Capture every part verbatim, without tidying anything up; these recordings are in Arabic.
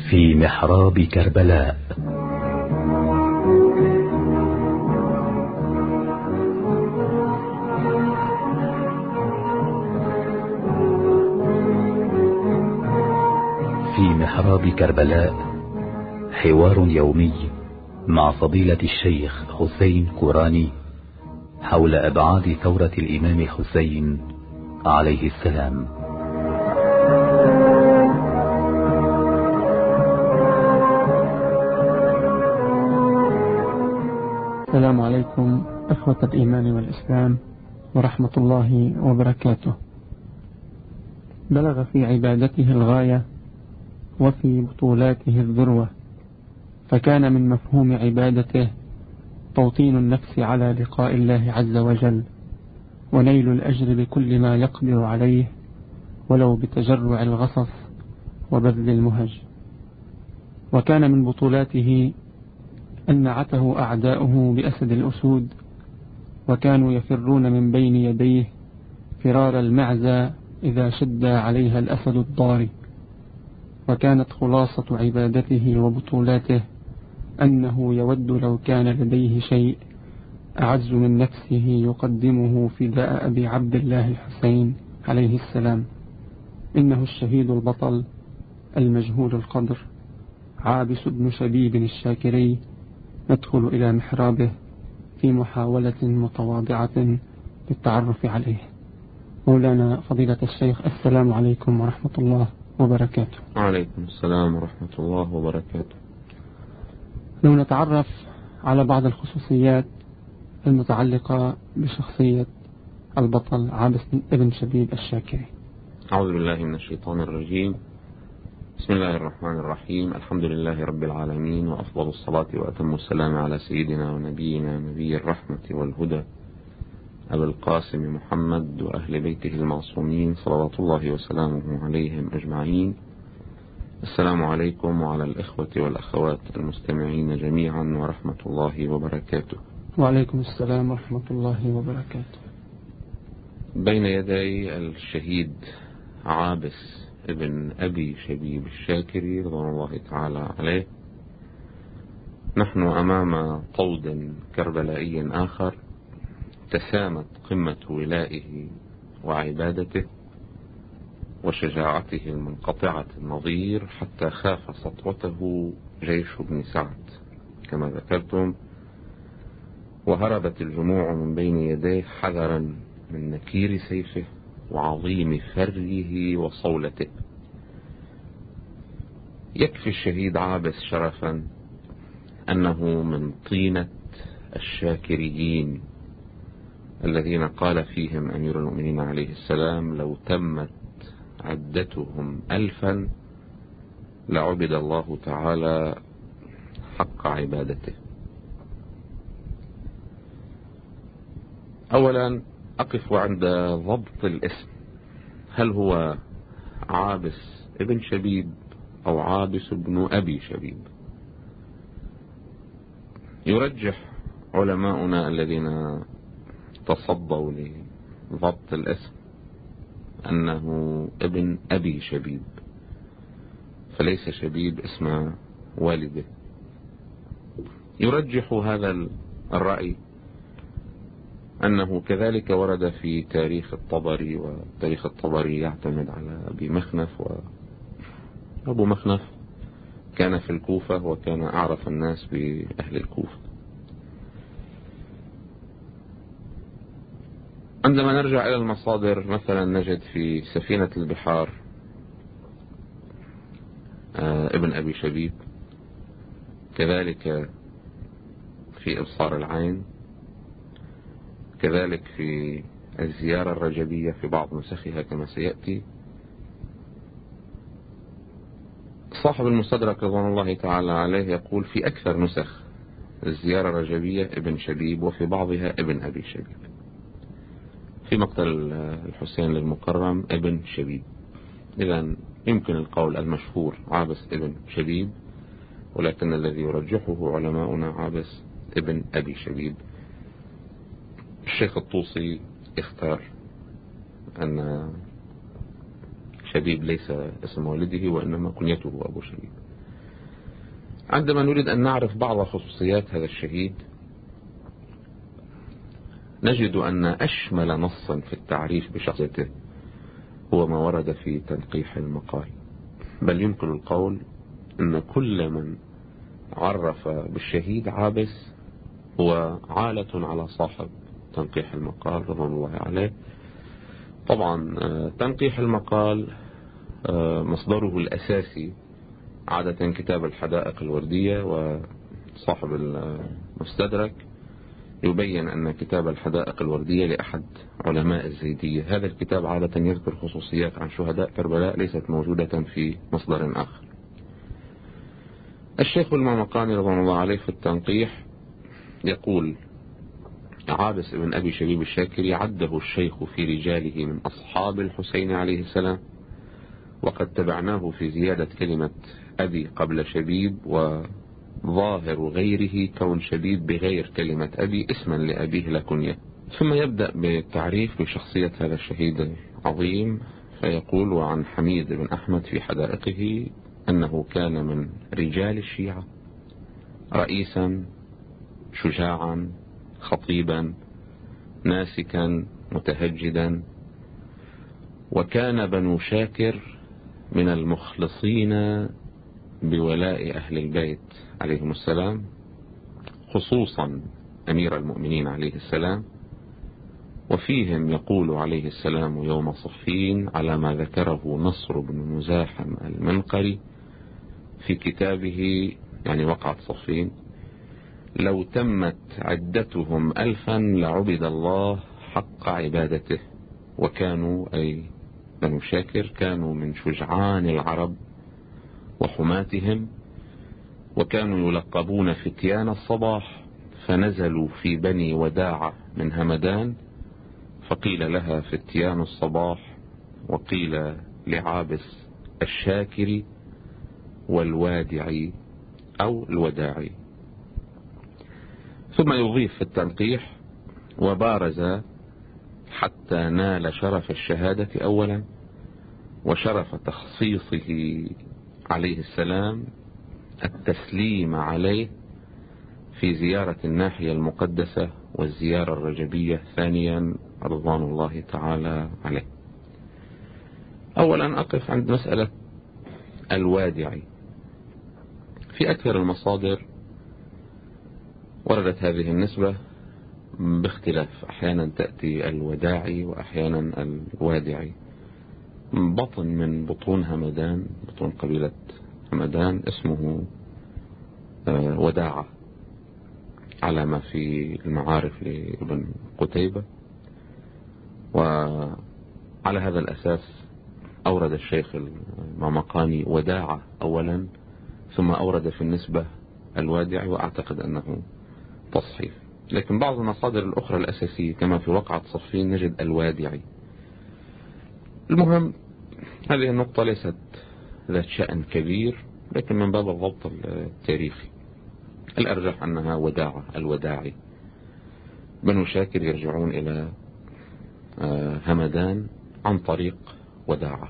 في محراب كربلاء. في محراب كربلاء حوار يومي مع فضيلة الشيخ حسين كوراني حول أبعاد ثورة الإمام الحسين عليه السلام. السلام عليكم إخوة الإيمان والإسلام ورحمة الله وبركاته. بلغ في عبادته الغاية وفي بطولاته الذروة، فكان من مفهوم عبادته توطين النفس على لقاء الله عز وجل ونيل الأجر بكل ما يقدر عليه ولو بتجرع الغصص وبذل المهج. وكان من بطولاته أن نعته أعداؤه بأسد الأسود، وكانوا يفرون من بين يديه فرار المعزى إذا شد عليها الأسد الضاري. وكانت خلاصة عبادته وبطولاته أنه يود لو كان لديه شيء أعز من نفسه يقدمه فداء أبي عبد الله الحسين عليه السلام. إنه الشهيد البطل المجهول القدر عابس بن شبيب الشاكري، ندخل إلى محرابه في محاولة متواضعة للتعرف عليه. مولانا فضيلة الشيخ، السلام عليكم ورحمة الله وبركاته. وعليكم السلام ورحمة الله وبركاته. لو نتعرف على بعض الخصوصيات المتعلقة بشخصية البطل عابس بن شبيب الشاكري. أعوذ بالله من الشيطان الرجيم. بسم الله الرحمن الرحيم. الحمد لله رب العالمين، وأفضل الصلاة وأتم السلام على سيدنا ونبينا نبي الرحمة والهدى أبي القاسم محمد وأهل بيته المعصومين صلوات الله وسلامه عليهم أجمعين. السلام عليكم وعلى الإخوة والأخوات المستمعين جميعا ورحمة الله وبركاته. وعليكم السلام ورحمة الله وبركاته. بين يدي الشهيد عابس ابن أبي شبيب الشاكري رضوان الله تعالى عليه نحن أمام طود كربلائي آخر تسامت قمة ولائه وعبادته وشجاعته المنقطعة النظير حتى خاف سطوته جيش بن سعد كما ذكرتم، وهربت الجموع من بين يديه حذرا من نكير سيفه وعظيم فره وصولته. يكفي الشهيد عابس شرفا أنه من طينة الشاكريين الذين قال فيهم أمير المؤمنين عليه السلام: لو تمت عدتهم ألفا لعبد الله تعالى حق عبادته. أولا أقف عند ضبط الاسم، هل هو عابس ابن شبيب أو عابس ابن أبي شبيب؟ يرجح علماؤنا الذين تصدوا لضبط الاسم أنه ابن أبي شبيب، فليس شبيب اسم والده. يرجح هذا الرأي أنه كذلك ورد في تاريخ الطبري، وتاريخ الطبري يعتمد على أبي مخنف، وأبو مخنف كان في الكوفة وكان أعرف الناس بأهل الكوفة. عندما نرجع إلى المصادر مثلا نجد في سفينة البحار ابن أبي شبيب، كذلك في إبصار العين، كذلك في الزيارة الرجبية في بعض نسخها كما سيأتي. صاحب المستدرك رضوان الله تعالى عليه يقول في أكثر نسخ الزيارة الرجبية ابن شبيب، وفي بعضها ابن أبي شبيب. في مقتل الحسين للمكرم ابن شبيب. إذن يمكن القول المشهور عابس ابن شبيب، ولكن الذي يرجحه علماؤنا عابس ابن أبي شبيب. الشيخ الطوسي اختار أن شبيب ليس اسم والده وإنما كنيته أبو شبيب. عندما نريد أن نعرف بعض خصوصيات هذا الشهيد نجد أن أشمل نص في التعريف بشخصيته هو ما ورد في تنقيح المقال، بل يمكن القول أن كل من عرف بالشهيد عابس هو عالة على صاحب تنقيح المقال رضوان الله عليه. طبعا تنقيح المقال مصدره الأساسي عادة كتاب الحدائق الوردية، وصاحب المستدرك يبين أن كتاب الحدائق الوردية لأحد علماء الزيدية. هذا الكتاب عادة يذكر خصوصيات عن شهداء كربلاء ليست موجودة في مصدر آخر. الشيخ المعمقاني رضوان الله عليه في التنقيح يقول: عابس بن أبي شبيب الشاكري عده الشيخ في رجاله من أصحاب الحسين عليه السلام، وقد تبعناه في زيادة كلمة أبي قبل شبيب، وظاهر غيره كون شبيب بغير كلمة أبي اسما لأبيه لا كنية. ثم يبدأ بالتعريف بشخصية هذا الشهيد العظيم فيقول: وعن حميد بن أحمد في حدائقه أنه كان من رجال الشيعة، رئيسا شجاعا خطيبا ناسكا متهجدا، وكان بنو شاكر من المخلصين بولاء أهل البيت عليهم السلام، خصوصا أمير المؤمنين عليه السلام، وفيهم يقول عليه السلام يوم صفين على ما ذكره نصر بن مزاحم المنقري في كتابه يعني وقعة صفين: لو تمت عدتهم ألفا لعبد الله حق عبادته. وكانوا أي بنو شاكر كانوا من شجعان العرب وحماتهم، وكانوا يلقبون فتيان الصباح، فنزلوا في بني وداعة من همدان فقيل لها فتيان الصباح، وقيل لعابس الشاكري والوادعي أو الوداعي. ثم يضيف في التنقيح: وبارز حتى نال شرف الشهادة أولا، وشرف تخصيصه عليه السلام التسليم عليه في زيارة الناحية المقدسة والزيارة الرجبية ثانيا رضوان الله تعالى عليه. أولا أقف عند مسألة الوادعي. في أكثر المصادر وردت هذه النسبة باختلاف، أحيانا تأتي الوداعي وأحيانا الوادعي. بطن من بطون همدان، بطون قبيلة همدان، اسمه وداعة على ما في المعارف لابن قتيبة، وعلى هذا الأساس أورد الشيخ المعمقاني وداعة أولا، ثم أورد في النسبة الوادعي، وأعتقد أنه تصحيف. لكن بعض المصادر الأخرى الأساسية كما في وقعة صفين نجد الوادعي. المهم هذه النقطة ليست ذات شأن كبير، لكن من باب الضبط التاريخي الأرجح أنها وداعة الوداعي. بنو شاكر يرجعون إلى همدان عن طريق وداعة.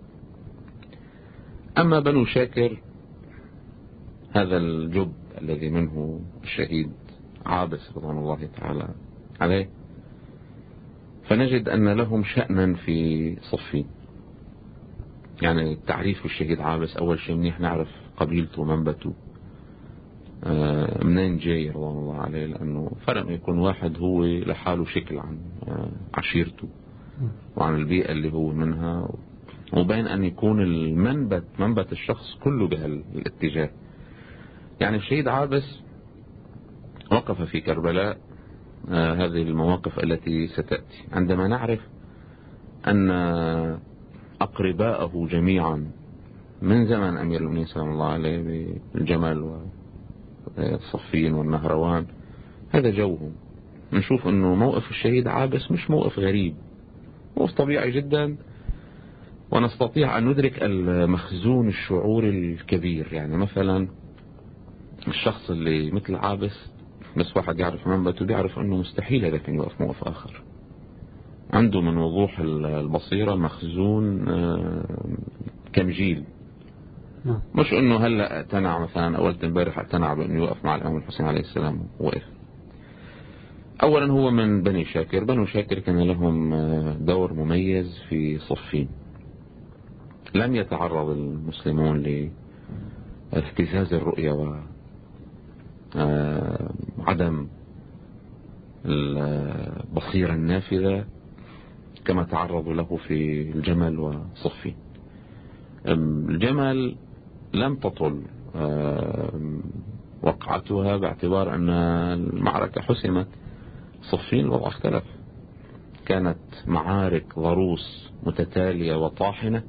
أما بنو شاكر هذا الجب الذي منه الشهيد عابس رضوان الله تعالى عليه، فنجد أن لهم شأنا في صفين. يعني تعريف الشهيد عابس أول شيء منيح نعرف قبيلته منبته آه منين جاي رضوان الله عليه، لأنه فرق يكون واحد هو لحاله شكل عن آه عشيرته وعن البيئة اللي هو منها، وبين أن يكون المنبت منبت الشخص كله بهالاتجاه. يعني الشهيد عابس وقف في كربلاء آه هذه المواقف التي ستأتي عندما نعرف أن أقرباءه جميعا من زمن أمير المؤمنين صلى الله عليه بالجمل والصفين والنهروان هذا جوهم. نشوف أنه موقف الشهيد عابس مش موقف غريب، موقف طبيعي جدا، ونستطيع أن ندرك المخزون الشعوري الكبير. يعني مثلا الشخص اللي مثل عابس بس واحد يعرف منبته بيعرف أنه مستحيل هذا كان يوقف موقف آخر، عنده من وضوح البصيرة مخزون كم جيل مش انه هلا اقتنع مثلا اول امبارح اقتنع بانه يوقف مع الامام الحسين عليه السلام وقف. اولا هو من بني شاكر. بنو شاكر كان لهم دور مميز في صفين. لم يتعرض المسلمون لاهتزاز الرؤية وعدم البصيرة النافذة كما تعرضوا له في الجمل وصفين. الجمل لم تطل وقعتها باعتبار أن المعركة حسمت. صفين الوضع اختلف، كانت معارك ضروس متتالية وطاحنة،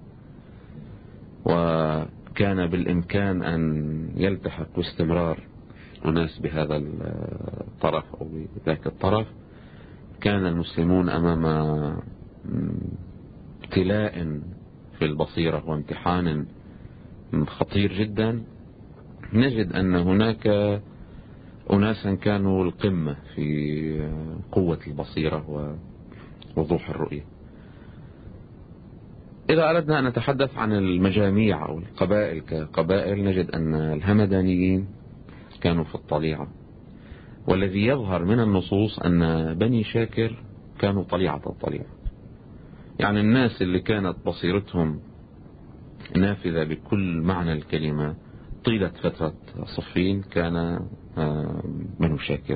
وكان بالإمكان أن يلتحق باستمرار أناس بهذا الطرف أو بذاك الطرف. كان المسلمون أمام ابتلاء في البصيرة وامتحان خطير جدا. نجد أن هناك أناسا كانوا القمة في قوة البصيرة ووضوح الرؤية. إذا أردنا أن نتحدث عن المجاميع أو القبائل كقبائل، نجد أن الهمدانيين كانوا في الطليعة، والذي يظهر من النصوص أن بني شاكر كانوا طليعة الطليعة. يعني الناس اللي كانت بصيرتهم نافذة بكل معنى الكلمة طيلة فترة صفين كان بنو شاكر.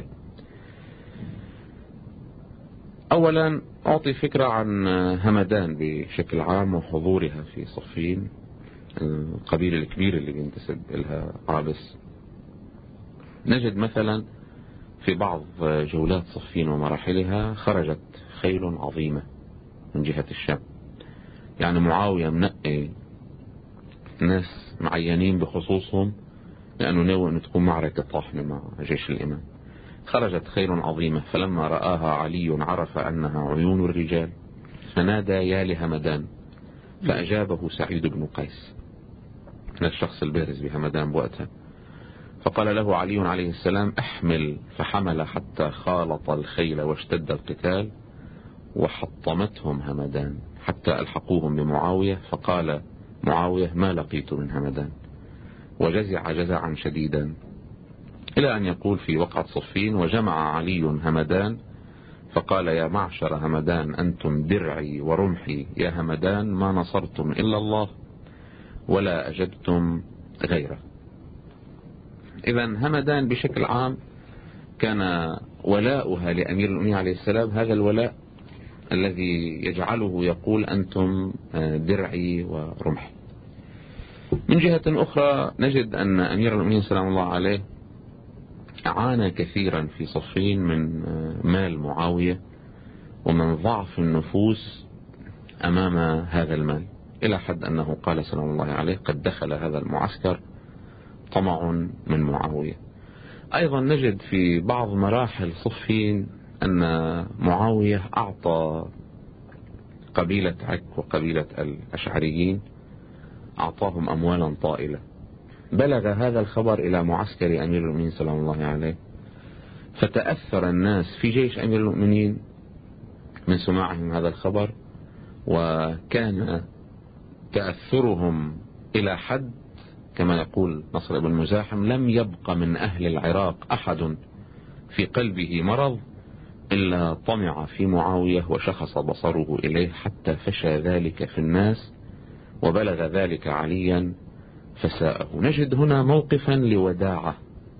أولا أعطي فكرة عن همدان بشكل عام وحضورها في صفين، القبيلة الكبيرة اللي بينتسب لها عابس. نجد مثلا في بعض جولات صفين ومراحلها خرجت خيل عظيمة من جهة الشام. يعني معاوية منقي ناس معينين بخصوصهم لأنه ناوي أن تكون معركة طاحنة مع جيش الإمام. خرجت خيل عظيمة، فلما رآها علي عرف أنها عيون الرجال فنادى يا لهمدان، فأجابه سعيد بن قيس، الشخص البارز بهمدان بوقتها. فقال له علي عليه السلام احمل، فحمل حتى خالط الخيل واشتد القتال وحطمتهم همدان حتى ألحقوهم بمعاوية. فقال معاوية ما لقيت من همدان، وجزع جزعا شديدا، إلى أن يقول في وقعة صفين وجمع علي همدان فقال يا معشر همدان أنتم درعي ورمحي، يا همدان ما نصرتم إلا الله ولا أجبتم غيره. إذا همدان بشكل عام كان ولاؤها لأمير المؤمنين عليه السلام هذا الولاء الذي يجعله يقول أنتم درعي ورمحي. من جهة أخرى نجد أن أمير المؤمنين سلام الله عليه عانى كثيرا في صفين من مال معاوية ومن ضعف النفوس أمام هذا المال، إلى حد أنه قال سلام الله عليه قد دخل هذا المعسكر طمع من معاوية. أيضا نجد في بعض مراحل صفين أن معاوية أعطى قبيلة عك وقبيلة الأشعريين أعطاهم أموالا طائلة. بلغ هذا الخبر إلى معسكر أمير المؤمنين سلام الله عليه، فتأثر الناس في جيش أمير المؤمنين من سماعهم هذا الخبر، وكان تأثرهم إلى حد كما يقول نصر بن مزاحم لم يبق من أهل العراق أحد في قلبه مرض إلا طمع في معاوية وشخص بصره إليه، حتى فشى ذلك في الناس وبلغ ذلك عليا فساءه. نجد هنا موقفا لوداعة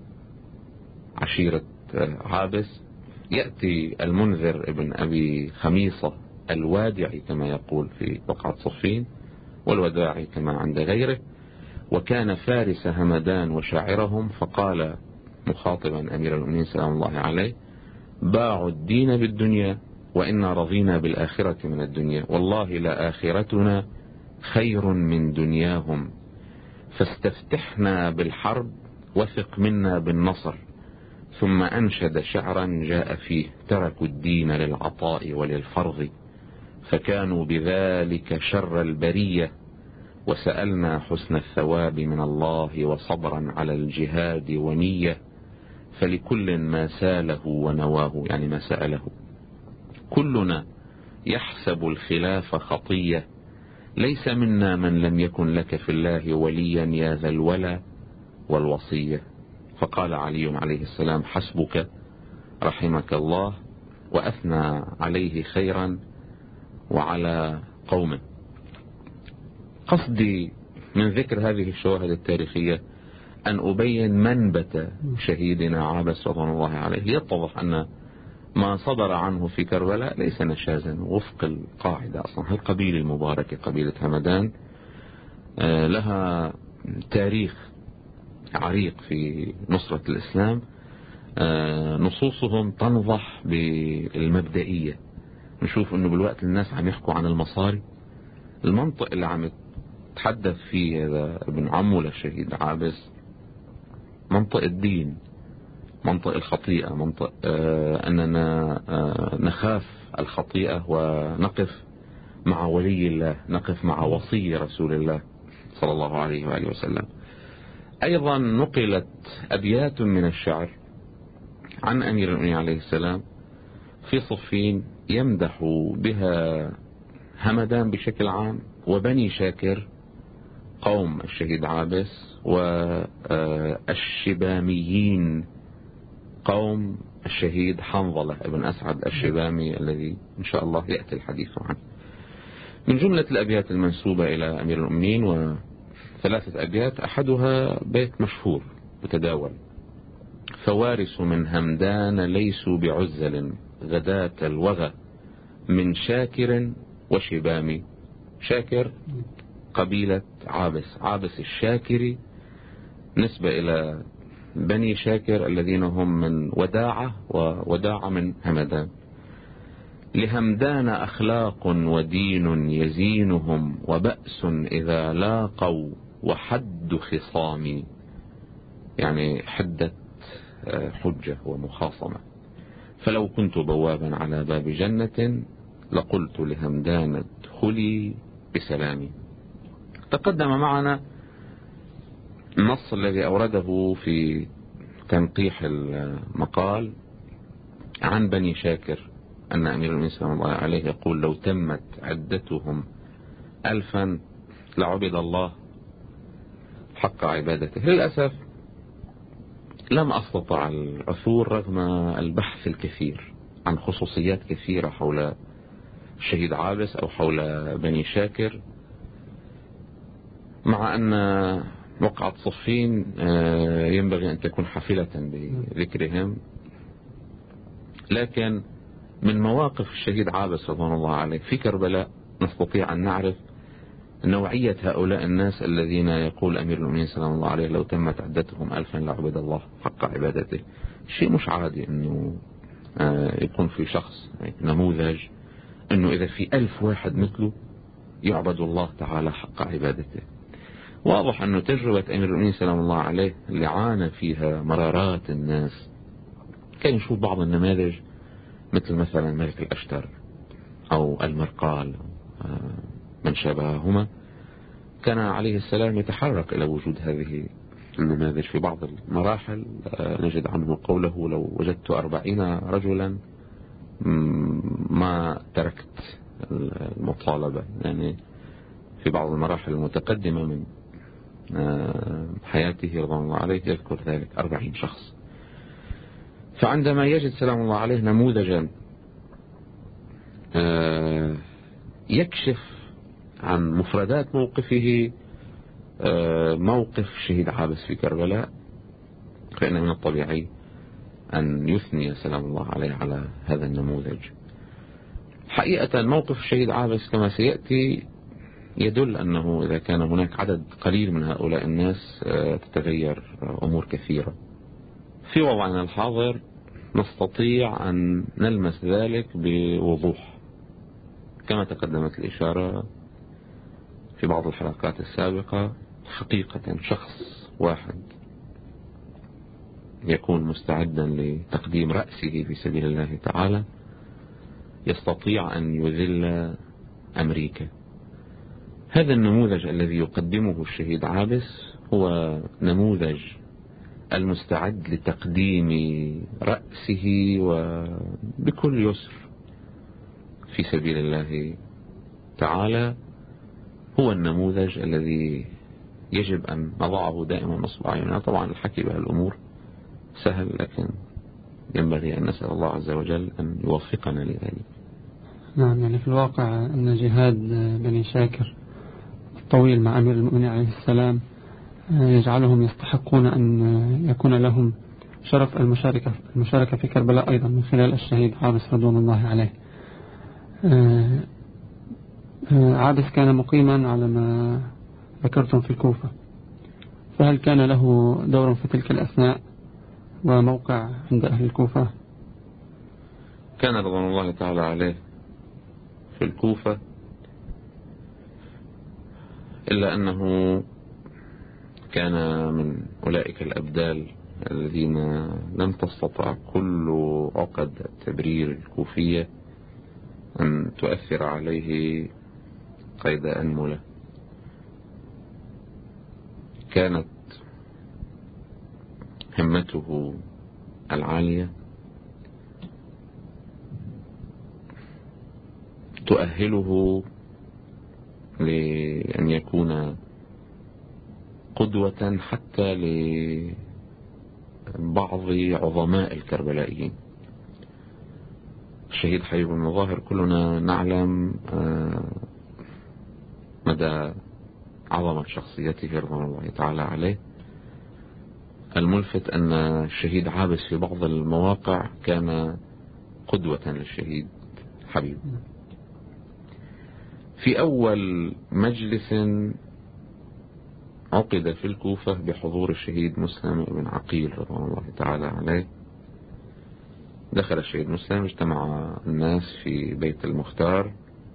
عشيرة عابس. يأتي المنذر ابن أبي خميصة الوادعي كما يقول في وقعة صفين، والوداعي كما عند غيره، وكان فارس همدان وشاعرهم، فقال مخاطبا أمير المؤمنين سلام الله عليه باعوا الدين بالدنيا وإنا رضينا بالآخرة من الدنيا، والله لآخرتنا خير من دنياهم، فاستفتحنا بالحرب وثق منا بالنصر. ثم أنشد شعرا جاء فيه تركوا الدين للعطاء وللفرض، فكانوا بذلك شر البرية، وسألنا حسن الثواب من الله وصبرا على الجهاد ونية، فلكل ما ساله ونواه، يعني ما سأله. كلنا يحسب الخلاف خطية، ليس منا من لم يكن لك في الله وليا يا ذا الولا والوصية. فقال علي عليه السلام حسبك رحمك الله، وأثنى عليه خيرا وعلى قومه. قصدي من ذكر هذه الشواهد التاريخية أن أبين منبت شهيدنا عابس رضوان الله عليه. يتضح أن ما صدر عنه في كربلاء ليس نشازا وفق القاعدة. أصلا القبيلة المباركة قبيلة همدان لها تاريخ عريق في نصرة الإسلام. نصوصهم تنضح بالمبدئية. نشوف أنه بالوقت الناس عم يحكوا عن المصاري، المنطق اللي عم يتحدث فيه هذا ابن عمه للشهيد عابس منطق الدين، منطق الخطيئة، منطق آه أننا آه نخاف الخطيئة ونقف مع ولي الله، نقف مع وصي رسول الله صلى الله عليه وآله وسلم. أيضا نقلت أبيات من الشعر عن أمير المؤمنين عليه السلام في صفين يمدح بها همدان بشكل عام وبني شاكر قوم الشهيد عابس والشباميين قوم الشهيد حنظلة ابن أسعد الشبامي الذي إن شاء الله يأتي الحديث عنه. من جملة الأبيات المنسوبة إلى أمير المؤمنين وثلاثة أبيات، أحدها بيت مشهور متداول: فوارس من همدان ليسوا بعزل غداة الوغى من شاكر وشبامي. شاكر قبيلة عابس، عابس الشاكري نسبة إلى بني شاكر الذين هم من وداعة، ووداعة من همدان. لهمدان أخلاق ودين يزينهم وبأس إذا لاقوا وحد خصام، يعني حدة حجة ومخاصمة. فلو كنت بوابا على باب جنة لقلت لهمدان ادخلي بسلامي. تقدم معنا النص الذي أورده في تنقيح المقال عن بني شاكر أن أمير المؤمنين صلى الله عليه يقول: لو تمت عدتهم ألفا لعبد الله حق عبادته. للأسف لم أستطع العثور رغم البحث الكثير عن خصوصيات كثيرة حول الشهيد عابس أو حول بني شاكر، مع أن وقعة صفين ينبغي أن تكون حافلة بذكرهم. لكن من مواقف الشهيد عابس رضوان الله عليه في كربلاء نستطيع أن نعرف نوعية هؤلاء الناس الذين يقول أمير المؤمنين صلى الله عليه لو تمت عدتهم ألفا لعبد الله حق عبادته. شيء مش عادي أنه يكون في شخص نموذج أنه إذا في ألف واحد مثله يعبد الله تعالى حق عبادته. واضح أنه تجربة أمير المؤمنين صلى الله عليه اللي عانى فيها مرارات الناس، كان نشوف بعض النماذج مثل مثلا ملك الأشتر أو المرقال من شابههما، كان عليه السلام يتحرك إلى وجود هذه النماذج في بعض المراحل. نجد عنه قوله: لو وجدت أربعين رجلا ما تركت المطالبة. يعني في بعض المراحل المتقدمة من حياته رضوان الله عليه يذكر ذلك أربعين شخص. فعندما يجد سلام الله عليه نموذجا يكشف عن مفردات موقفه، موقف شهيد عابس في كربلاء، فإن من الطبيعي أن يثني سلام الله عليه على هذا النموذج. حقيقة موقف الشهيد عابس كما سيأتي يدل أنه إذا كان هناك عدد قليل من هؤلاء الناس تتغير أمور كثيرة. في وضعنا الحاضر نستطيع أن نلمس ذلك بوضوح كما تقدمت الإشارة في بعض الحلقات السابقة. حقيقة شخص واحد يكون مستعدا لتقديم رأسه في سبيل الله تعالى يستطيع أن يذل أمريكا. هذا النموذج الذي يقدمه الشهيد عابس هو نموذج المستعد لتقديم رأسه وبكل يسر في سبيل الله تعالى. هو النموذج الذي يجب أن نضعه دائما نصب أعيننا. طبعا الحكي بهالأمور سهل، لكن ينبغي أن نسأل الله عز وجل أن يوفقنا لذلك. نعم، يعني في الواقع أن جهاد بني شاكر الطويل مع أمير المؤمنين عليه السلام يجعلهم يستحقون أن يكون لهم شرف المشاركة المشاركة في كربلاء أيضا من خلال الشهيد عابس رضوان الله عليه. عابس كان مقيما على ما ذكرتم في الكوفة، فهل كان له دور في تلك الأثناء وموقع عند أهل الكوفة؟ كان رضوان الله تعالى عليه في الكوفة، إلا أنه كان من أولئك الأبدال الذين لم تستطع كل عقد التبرير الكوفية أن تؤثر عليه قيد أنملة. كانت همته العالية تؤهله لأن يكون قدوة حتى لبعض عظماء الكربلائيين. الشهيد حبيب بن ظاهر كلنا نعلم مدى عظمة شخصيته رضوان الله تعالى عليه. الملفت أن الشهيد عابس في بعض المواقع كان قدوة للشهيد حبيب. في أول مجلس عقد في الكوفة بحضور الشهيد مسلم بن عقيل رضوان الله تعالى عليه، دخل الشهيد مسلم، اجتمع الناس في بيت المختار،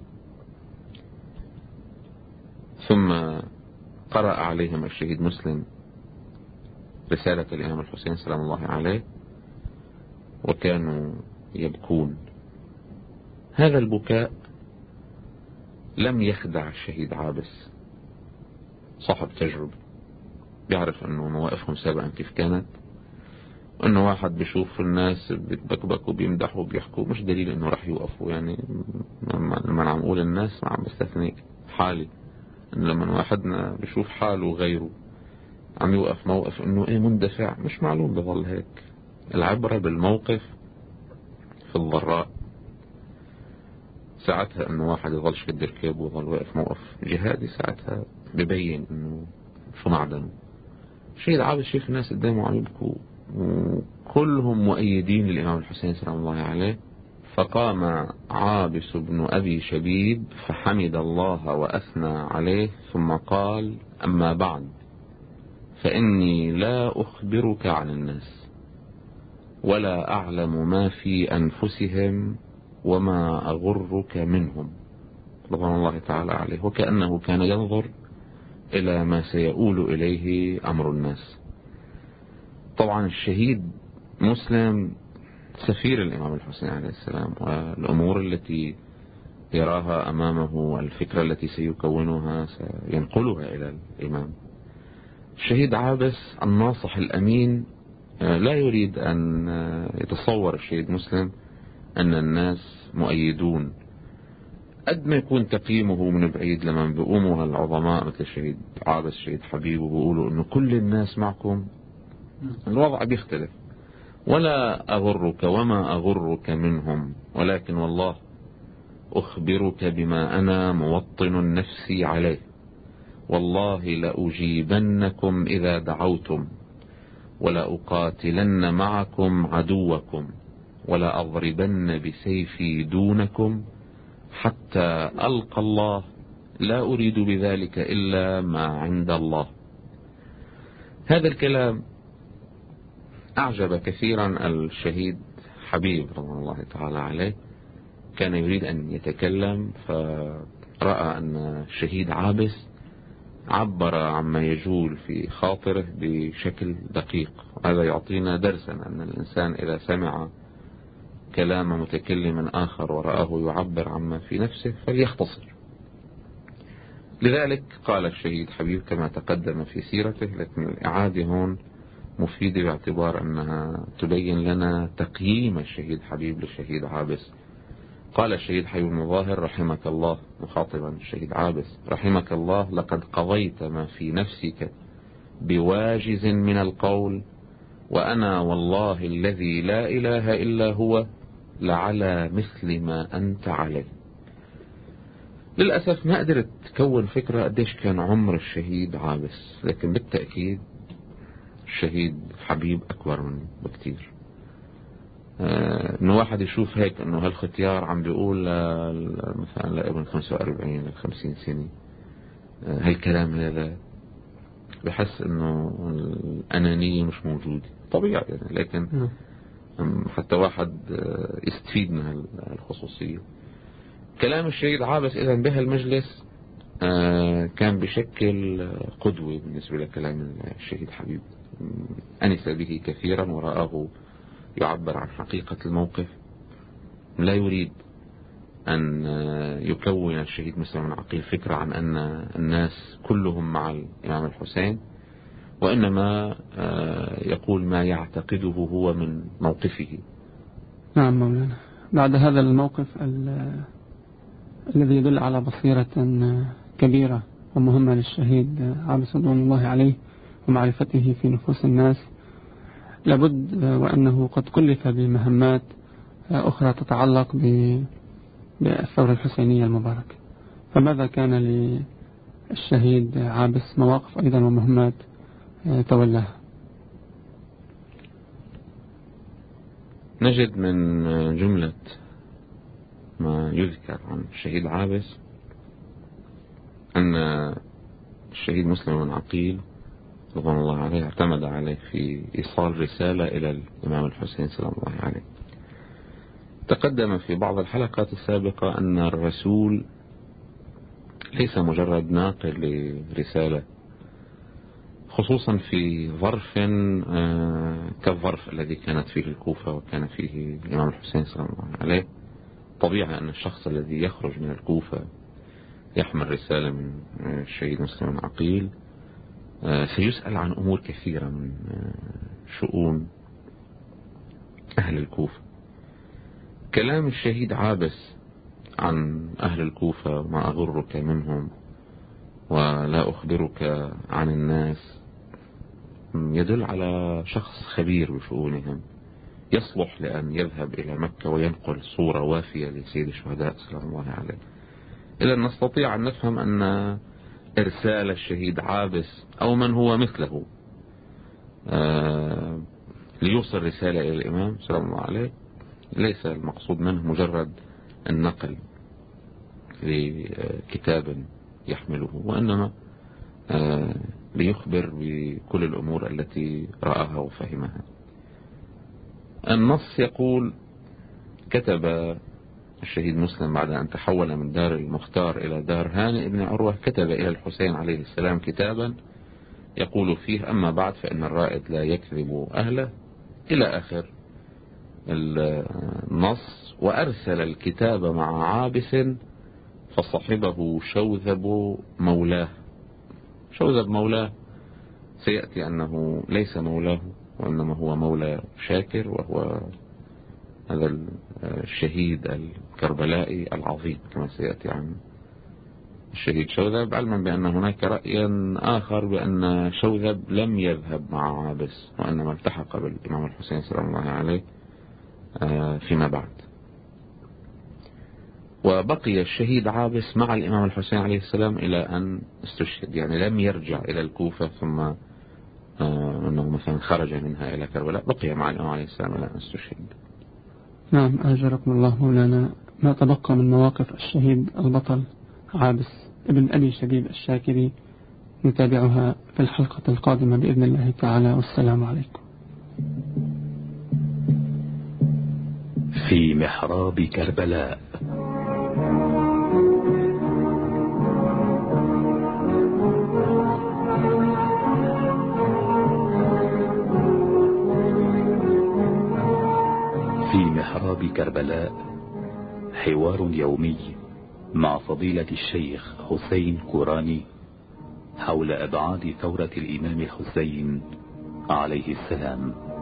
ثم قرأ عليهم الشهيد مسلم رسالة الإمام الحسين سلام الله عليه، وكانوا يبكون. هذا البكاء لم يخدع الشهيد عابس، صاحب تجربة، بيعرف أنه مواقفهم سابقا كيف كانت، وأنه واحد بيشوف الناس بيتبكبكوا بيمدحوا بيحكوا مش دليل أنه راح يوقفوا. يعني لما عم أقول الناس ما عم بستثني حالي، إن لما واحدنا بيشوف حاله غيره عم يوقف موقف أنه إيه مندفع، مش معلوم بظل هيك. العبرة بالموقف في الضراء. ساعتها أنه واحد يظل شد ركاب ويظل واقف موقف جهادي، ساعتها ببين أنه شو معدنه. الشهيد عابس شايف الناس قدامه عم يبكوا وكلهم مؤيدين للإمام الحسين سلام الله عليه، فقام عابس بن أبي شبيب فحمد الله وأثنى عليه، ثم قال: أما بعد، فإني لا أخبرك عن الناس ولا أعلم ما في أنفسهم وما أغرك منهم رضوان الله تعالى عليه. وكأنه كان ينظر إلى ما سيؤول إليه أمر الناس. طبعا الشهيد مسلم سفير الإمام الحسين عليه السلام، والأمور التي يراها أمامه والفكرة التي سيكونها سينقلها إلى الإمام. الشهيد عابس الناصح الأمين لا يريد أن يتصور الشهيد مسلم أن الناس مؤيدون. قد ما يكون تقييمه من بعيد لما بيقوموا العظماء مثل الشهيد عابس الشهيد حبيب وبيقولوا أنه كل الناس معكم، الوضع بيختلف. ولا أغرك وما أغرك منهم، ولكن والله أخبرك بما أنا موطن نفسي عليه، والله لأجيبنكم إذا دعوتم، ولا أقاتلن معكم عدوكم، ولا أضربن بسيفي دونكم حتى ألقى الله، لا أريد بذلك إلا ما عند الله. هذا الكلام أعجب كثيرا الشهيد حبيب رضي الله تعالى عليه. كان يريد أن يتكلم، فرأى أن الشهيد عابس عبر عما يجول في خاطره بشكل دقيق. هذا يعطينا درسا أن الإنسان إذا سمع كلام متكلم آخر ورآه يعبر عما في نفسه فليختصر. لذلك قال الشهيد حبيب كما تقدم في سيرته، لكن الإعادة هون مفيدة باعتبار أنها تبين لنا تقييم الشهيد حبيب للشهيد عابس. قال الشهيد حبيب المظاهر رحمك الله مخاطبا الشهيد عابس: رحمك الله، لقد قضيت ما في نفسك بواجز من القول، وأنا والله الذي لا إله إلا هو لعلى مثل ما أنت عليه. للأسف ما قدرت تكون فكرة قديش كان عمر الشهيد عابس، لكن بالتأكيد الشهيد حبيب أكبر منه بكتير. آه إنه واحد يشوف هيك إنه هالختيار عم بيقول مثلا لابن خمسة وأربعين لخمسين سنة آه هالكلام هذا، بحس إنه الأنانية مش موجودة طبيعي يعني، لكن حتى واحد يستفيد من الخصوصية. كلام الشهيد عابس إذن بهالمجلس كان بشكل قدوة بالنسبة لكلام الشهيد حبيب، أنس به كثيرا ورآه يعبر عن حقيقة الموقف. لا يريد أن يكون الشهيد مسلم بن عقيل فكرة عن أن الناس كلهم مع الإمام الحسين، وإنما يقول ما يعتقده هو من موقفه. نعم مولانا. بعد هذا الموقف الذي يدل على بصيرة كبيرة ومهمة للشهيد عابس رضوان الله عليه ومعرفته في نفوس الناس، لابد وأنه قد كلف بمهمات أخرى تتعلق بالثورة الحسينية المباركة. فماذا كان للشهيد عابس مواقف أيضا ومهمات تولاها؟ نجد من جملة ما يذكر عن الشهيد عابس أن الشهيد مسلم بن عقيل رضوان الله عليه اعتمد عليه في إيصال رسالة إلى الإمام الحسين سلام الله عليه. تقدم في بعض الحلقات السابقة أن الرسول ليس مجرد ناقل لرسالة، خصوصا في ظرف كالظرف الذي كانت فيه الكوفة وكان فيه الإمام الحسين سلام الله عليه. طبيعي أن الشخص الذي يخرج من الكوفة يحمل رسالة من الشهيد مسلم بن عقيل سيسأل عن أمور كثيرة من شؤون أهل الكوفة. كلام الشهيد عابس عن أهل الكوفة: ما أغرك منهم ولا أخبرك عن الناس، يدل على شخص خبير بشؤونهم، يصلح لأن يذهب إلى مكة وينقل صورة وافية لسيد الشهداء سلام الله عليه. إذا نستطيع أن نفهم أن إرسال الشهيد عابس أو من هو مثله آه ليوصل رسالة إلى الإمام سلام الله عليه ليس المقصود منه مجرد النقل لكتاب يحمله، وإنما آه ليخبر بكل الأمور التي رآها وفهمها. النص يقول: كتب الشهيد مسلم بعد أن تحول من دار المختار إلى دار هانئ بن عروة، كتب إلى الحسين عليه السلام كتابا يقول فيه: أما بعد فإن الرائد لا يكذب أهله، إلى آخر النص. وأرسل الكتاب مع عابس فصحبه شوذب مولاه. شوذب مولاه سيأتي أنه ليس مولاه وإنما هو مولى شاكر، وهو هذا الشهيد الكربلائي العظيم كما سيأتي عن الشهيد شوذب، علما بأن هناك رأيا آخر بأن شوذب لم يذهب مع عابس وإنما التحق بالإمام الحسين سلام الله عليه فيما بعد. وبقي الشهيد عابس مع الإمام الحسين عليه السلام إلى أن استشهد، يعني لم يرجع إلى الكوفة ثم أنه مثلا خرج منها إلى كربلاء، بقي مع الإمام عليه السلام إلى أن استشهد. نعم أجركم الله مولانا. ما تبقى من مواقف الشهيد البطل عابس ابن أبي شبيب الشاكري نتابعها في الحلقة القادمة بإذن الله تعالى، والسلام عليكم. في محراب كربلاء. في محراب كربلاء حوار يومي مع فضيلة الشيخ حسين كوراني حول أبعاد ثورة الإمام الحسين عليه السلام.